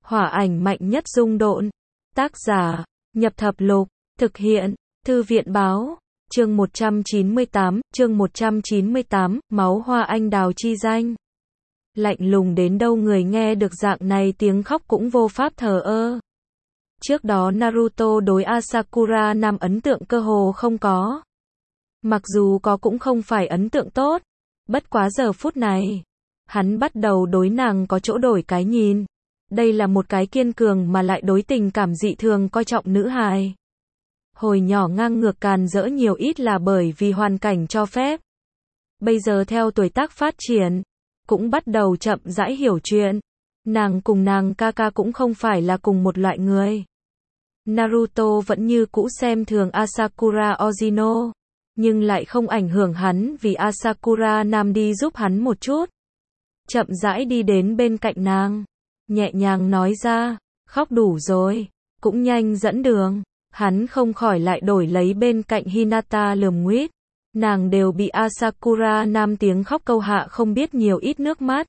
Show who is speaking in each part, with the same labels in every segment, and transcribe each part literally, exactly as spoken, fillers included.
Speaker 1: Hỏa ảnh mạnh nhất dung độn. Tác giả, Nhập Thập Lục, thực hiện, Thư viện Báo, chương một trăm chín mươi tám, chương một trăm chín mươi tám, máu hoa anh đào chi danh. Lạnh lùng đến đâu người nghe được dạng này tiếng khóc cũng vô pháp thờ ơ. Trước đó Naruto đối Asakura Nam ấn tượng cơ hồ không có. Mặc dù có cũng không phải ấn tượng tốt. Bất quá giờ phút này, hắn bắt đầu đối nàng có chỗ đổi cái nhìn. Đây là một cái kiên cường mà lại đối tình cảm dị thường coi trọng nữ hài. Hồi nhỏ ngang ngược càn rỡ nhiều ít là bởi vì hoàn cảnh cho phép. Bây giờ theo tuổi tác phát triển, cũng bắt đầu chậm rãi hiểu chuyện. Nàng cùng nàng ca ca cũng không phải là cùng một loại người. Naruto vẫn như cũ xem thường Asakura Ozino, nhưng lại không ảnh hưởng hắn vì Asakura Nam đi giúp hắn một chút. Chậm rãi đi đến bên cạnh nàng, nhẹ nhàng nói ra, khóc đủ rồi, cũng nhanh dẫn đường. Hắn không khỏi lại đổi lấy bên cạnh Hinata lườm nguýt. Nàng đều bị Asakura Nam tiếng khóc câu hạ không biết nhiều ít nước mắt.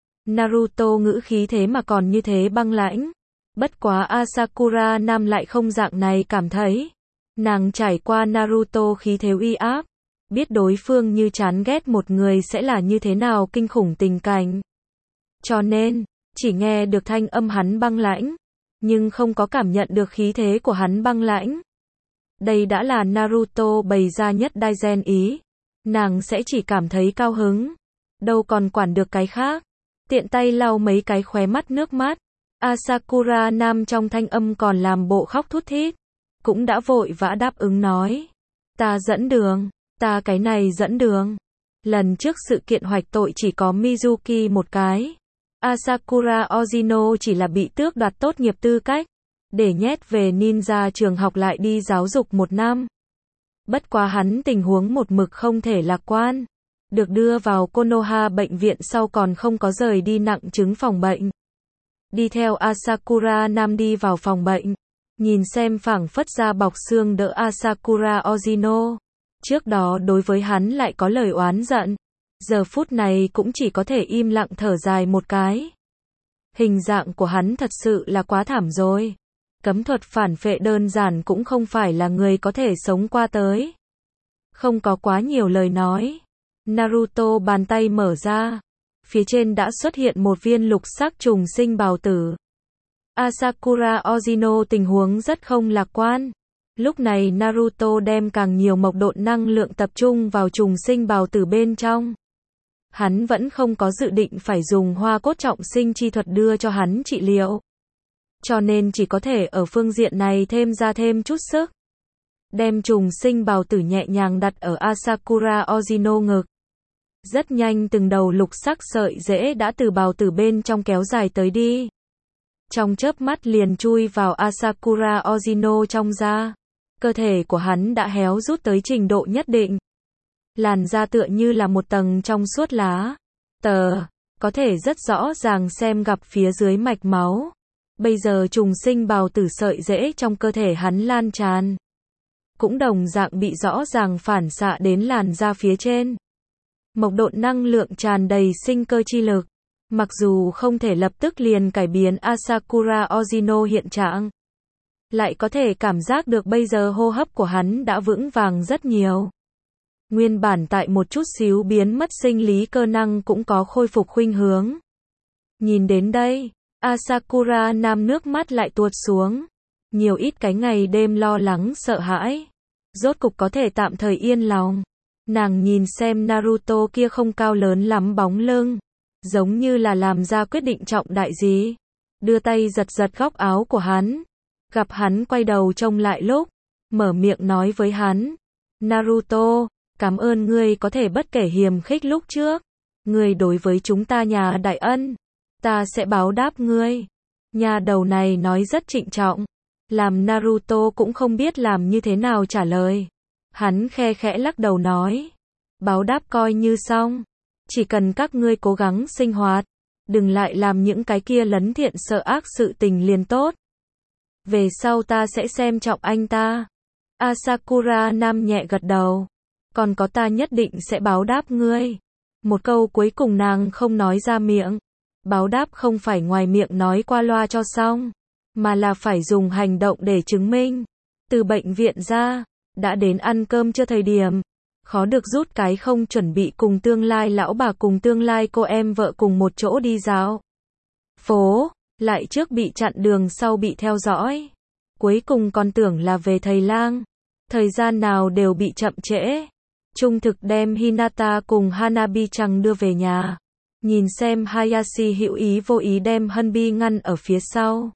Speaker 1: Naruto ngữ khí thế mà còn như thế băng lãnh. Bất quá Asakura Nam lại không dạng này cảm thấy. Nàng trải qua Naruto khí thế uy áp, biết đối phương như chán ghét một người sẽ là như thế nào kinh khủng tình cảnh. Cho nên, chỉ nghe được thanh âm hắn băng lãnh, nhưng không có cảm nhận được khí thế của hắn băng lãnh. Đây đã là Naruto bày ra nhất Daizen ý. Nàng sẽ chỉ cảm thấy cao hứng, đâu còn quản được cái khác. Tiện tay lau mấy cái khóe mắt nước mắt. Asakura Nam trong thanh âm còn làm bộ khóc thút thít, cũng đã vội vã đáp ứng nói. Ta dẫn đường, ta cái này dẫn đường. Lần trước sự kiện hoạch tội chỉ có Mizuki một cái. Asakura Ozino chỉ là bị tước đoạt tốt nghiệp tư cách, để nhét về ninja trường học lại đi giáo dục một năm. Bất quá hắn tình huống một mực không thể lạc quan. Được đưa vào Konoha bệnh viện sau còn không có rời đi nặng chứng phòng bệnh. Đi theo Asakura Nam đi vào phòng bệnh, nhìn xem phảng phất ra bọc xương đỡ Asakura Ozino. Trước đó đối với hắn lại có lời oán giận. Giờ phút này cũng chỉ có thể im lặng thở dài một cái. Hình dạng của hắn thật sự là quá thảm rồi. Cấm thuật phản phệ đơn giản cũng không phải là người có thể sống qua tới. Không có quá nhiều lời nói. Naruto bàn tay mở ra. Phía trên đã xuất hiện một viên lục sắc trùng sinh bào tử. Asakura Ozino tình huống rất không lạc quan. Lúc này Naruto đem càng nhiều mộc độn năng lượng tập trung vào trùng sinh bào tử bên trong. Hắn vẫn không có dự định phải dùng hoa cốt trọng sinh chi thuật đưa cho hắn trị liệu. Cho nên chỉ có thể ở phương diện này thêm ra thêm chút sức. Đem trùng sinh bào tử nhẹ nhàng đặt ở Asakura Ozino ngực. Rất nhanh từng đầu lục sắc sợi rễ đã từ bào tử bên trong kéo dài tới đi. Trong chớp mắt liền chui vào Asakura Ozino trong da. Cơ thể của hắn đã héo rút tới trình độ nhất định. Làn da tựa như là một tầng trong suốt lá. Tờ, có thể rất rõ ràng xem gặp phía dưới mạch máu. Bây giờ trùng sinh bào tử sợi rễ trong cơ thể hắn lan tràn. Cũng đồng dạng bị rõ ràng phản xạ đến làn da phía trên. Mộc độn năng lượng tràn đầy sinh cơ chi lực. Mặc dù không thể lập tức liền cải biến Asakura Ozino hiện trạng, lại có thể cảm giác được bây giờ hô hấp của hắn đã vững vàng rất nhiều. Nguyên bản tại một chút xíu biến mất sinh lý cơ năng cũng có khôi phục khuynh hướng. Nhìn đến đây, Asakura Nam nước mắt lại tuột xuống. Nhiều ít cái ngày đêm lo lắng sợ hãi, rốt cục có thể tạm thời yên lòng. Nàng nhìn xem Naruto kia không cao lớn lắm bóng lưng, giống như là làm ra quyết định trọng đại gì. Đưa tay giật giật góc áo của hắn. Gặp hắn quay đầu trông lại lúc, mở miệng nói với hắn. Naruto, cảm ơn ngươi có thể bất kể hiềm khích lúc trước. Ngươi đối với chúng ta nhà đại ân. Ta sẽ báo đáp ngươi. Nhà đầu này nói rất trịnh trọng. Làm Naruto cũng không biết làm như thế nào trả lời. Hắn khe khẽ lắc đầu nói. Báo đáp coi như xong. Chỉ cần các ngươi cố gắng sinh hoạt. Đừng lại làm những cái kia lấn thiện sợ ác sự tình liền tốt. Về sau ta sẽ xem trọng anh ta. Asakura Nam nhẹ gật đầu. Còn có ta nhất định sẽ báo đáp ngươi. Một câu cuối cùng nàng không nói ra miệng. Báo đáp không phải ngoài miệng nói qua loa cho xong, mà là phải dùng hành động để chứng minh. Từ bệnh viện ra, đã đến ăn cơm chưa thời điểm. Khó được rút cái không chuẩn bị cùng tương lai lão bà cùng tương lai cô em vợ cùng một chỗ đi dạo phố, lại trước bị chặn đường sau bị theo dõi. Cuối cùng còn tưởng là về thầy lang. Thời gian nào đều bị chậm trễ. Trung thực đem Hinata cùng Hanabi-chan đưa về nhà. Nhìn xem Hayashi hữu ý vô ý đem Hanbi ngăn ở phía sau.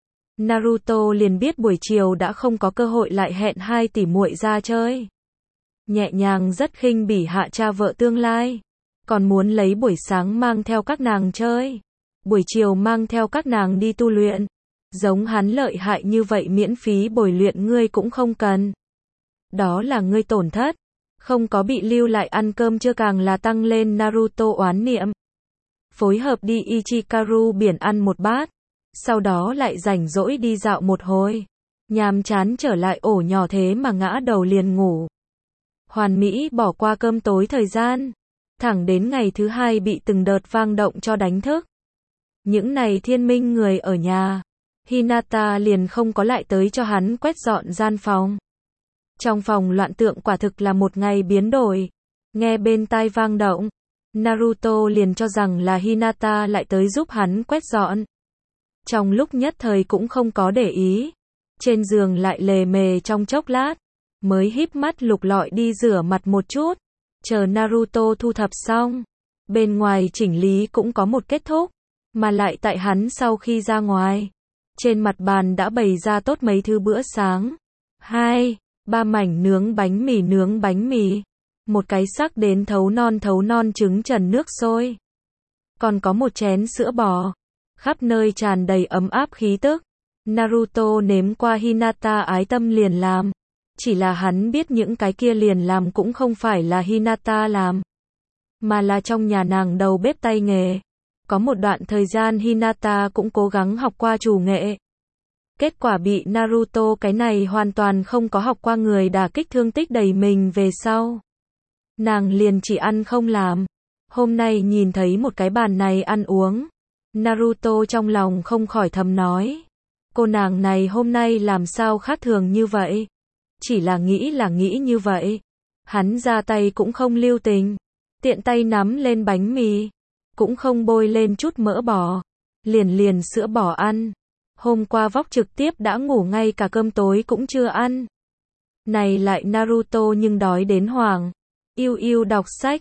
Speaker 1: Naruto liền biết buổi chiều đã không có cơ hội lại hẹn hai tỷ muội ra chơi. Nhẹ nhàng rất khinh bỉ hạ cha vợ tương lai. Còn muốn lấy buổi sáng mang theo các nàng chơi. Buổi chiều mang theo các nàng đi tu luyện. Giống hắn lợi hại như vậy miễn phí bồi luyện ngươi cũng không cần. Đó là ngươi tổn thất. Không có bị lưu lại ăn cơm chưa càng là tăng lên Naruto oán niệm. Phối hợp đi Ichikaru biển ăn một bát. Sau đó lại rảnh rỗi đi dạo một hồi. Nhàm chán trở lại ổ nhỏ thế mà ngã đầu liền ngủ. Hoàn mỹ bỏ qua cơm tối thời gian. Thẳng đến ngày thứ hai bị từng đợt vang động cho đánh thức. Những này thiên minh người ở nhà. Hinata liền không có lại tới cho hắn quét dọn gian phòng. Trong phòng loạn tượng quả thực là một ngày biến đổi. Nghe bên tai vang động. Naruto liền cho rằng là Hinata lại tới giúp hắn quét dọn. Trong lúc nhất thời cũng không có để ý. Trên giường lại lề mề trong chốc lát. Mới híp mắt lục lọi đi rửa mặt một chút. Chờ Naruto thu thập xong. Bên ngoài chỉnh lý cũng có một kết thúc. Mà lại tại hắn sau khi ra ngoài. Trên mặt bàn đã bày ra tốt mấy thứ bữa sáng. Hai, ba mảnh nướng bánh mì nướng bánh mì. Một cái sắc đến thấu non thấu non trứng trần nước sôi. Còn có một chén sữa bò. Khắp nơi tràn đầy ấm áp khí tức. Naruto nếm qua Hinata ái tâm liền làm. Chỉ là hắn biết những cái kia liền làm cũng không phải là Hinata làm. Mà là trong nhà nàng đầu bếp tay nghề. Có một đoạn thời gian Hinata cũng cố gắng học qua chủ nghệ. Kết quả bị Naruto cái này hoàn toàn không có học qua người đả kích thương tích đầy mình về sau. Nàng liền chỉ ăn không làm. Hôm nay nhìn thấy một cái bàn này ăn uống. Naruto trong lòng không khỏi thầm nói. Cô nàng này hôm nay làm sao khác thường như vậy? Chỉ là nghĩ là nghĩ như vậy. Hắn ra tay cũng không lưu tình. Tiện tay nắm lên bánh mì. Cũng không bôi lên chút mỡ bò. Liền liền sữa bò ăn. Hôm qua vóc trực tiếp đã ngủ ngay cả cơm tối cũng chưa ăn. Này lại Naruto nhưng đói đến hoảng. Yêu yêu đọc sách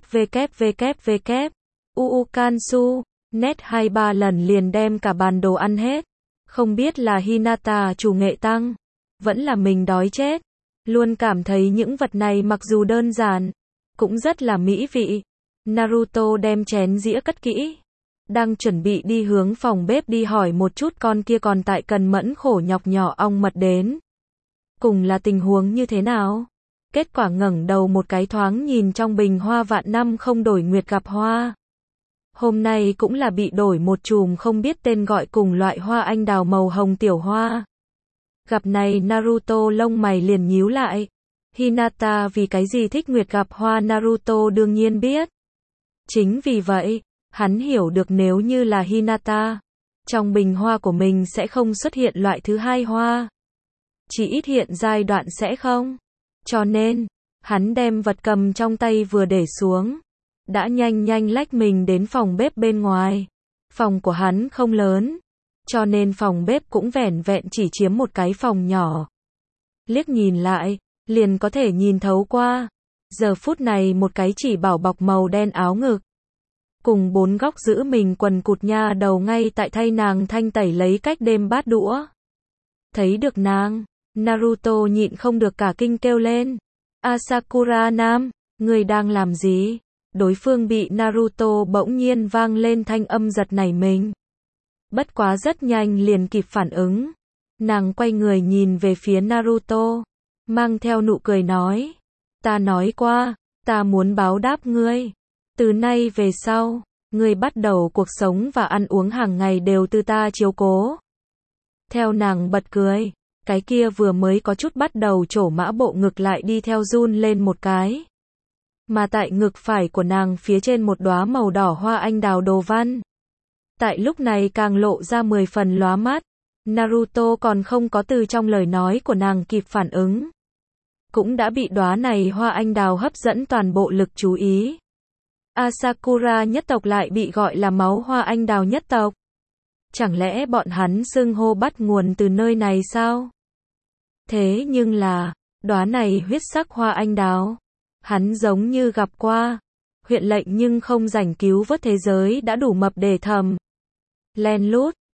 Speaker 1: www. Uu Kansu. Net hai ba lần liền đem cả bàn đồ ăn hết. Không biết là Hinata chủ nghệ tăng. Vẫn là mình đói chết. Luôn cảm thấy những vật này mặc dù đơn giản. Cũng rất là mỹ vị. Naruto đem chén dĩa cất kỹ. Đang chuẩn bị đi hướng phòng bếp đi hỏi một chút con kia còn tại cần mẫn khổ nhọc nhỏ ong mật đến. Cùng là tình huống như thế nào? Kết quả ngẩng đầu một cái thoáng nhìn trong bình hoa vạn năm không đổi nguyệt gặp hoa. Hôm nay cũng là bị đổi một chùm không biết tên gọi cùng loại hoa anh đào màu hồng tiểu hoa. Gặp này Naruto lông mày liền nhíu lại. Hinata vì cái gì thích nguyệt gặp hoa Naruto đương nhiên biết. Chính vì vậy, hắn hiểu được nếu như là Hinata, trong bình hoa của mình sẽ không xuất hiện loại thứ hai hoa. Chỉ ít hiện giai đoạn sẽ không. Cho nên, hắn đem vật cầm trong tay vừa để xuống. Đã nhanh nhanh lách mình đến phòng bếp bên ngoài. Phòng của hắn không lớn. Cho nên phòng bếp cũng vẻn vẹn chỉ chiếm một cái phòng nhỏ. Liếc nhìn lại, liền có thể nhìn thấu qua. Giờ phút này một cái chỉ bảo bọc màu đen áo ngực. Cùng bốn góc giữ mình quần cụt nha đầu ngay tại thay nàng thanh tẩy lấy cách đêm bát đũa. Thấy được nàng, Naruto nhịn không được cả kinh kêu lên. Asakura Nam, người đang làm gì? Đối phương bị Naruto bỗng nhiên vang lên thanh âm giật nảy mình. Bất quá rất nhanh liền kịp phản ứng. Nàng quay người nhìn về phía Naruto. Mang theo nụ cười nói. Ta nói qua, ta muốn báo đáp ngươi. Từ nay về sau, ngươi bắt đầu cuộc sống và ăn uống hàng ngày đều từ ta chiếu cố. Theo nàng bật cười, cái kia vừa mới có chút bắt đầu trổ mã bộ ngực lại đi theo run lên một cái. Mà tại ngực phải của nàng phía trên một đóa màu đỏ hoa anh đào đồ văn. tại lúc này càng lộ ra mười phần lóa mắt. Naruto còn không có từ trong lời nói của nàng kịp phản ứng, cũng đã bị đóa này hoa anh đào hấp dẫn toàn bộ lực chú ý. Asakura nhất tộc lại bị gọi là máu hoa anh đào nhất tộc. Chẳng lẽ bọn hắn xưng hô bắt nguồn từ nơi này sao? Thế nhưng là, đóa này huyết sắc hoa anh đào, hắn giống như gặp qua. Huyện lệnh nhưng không rảnh cứu vớt thế giới đã đủ mập để thầm. Len lút,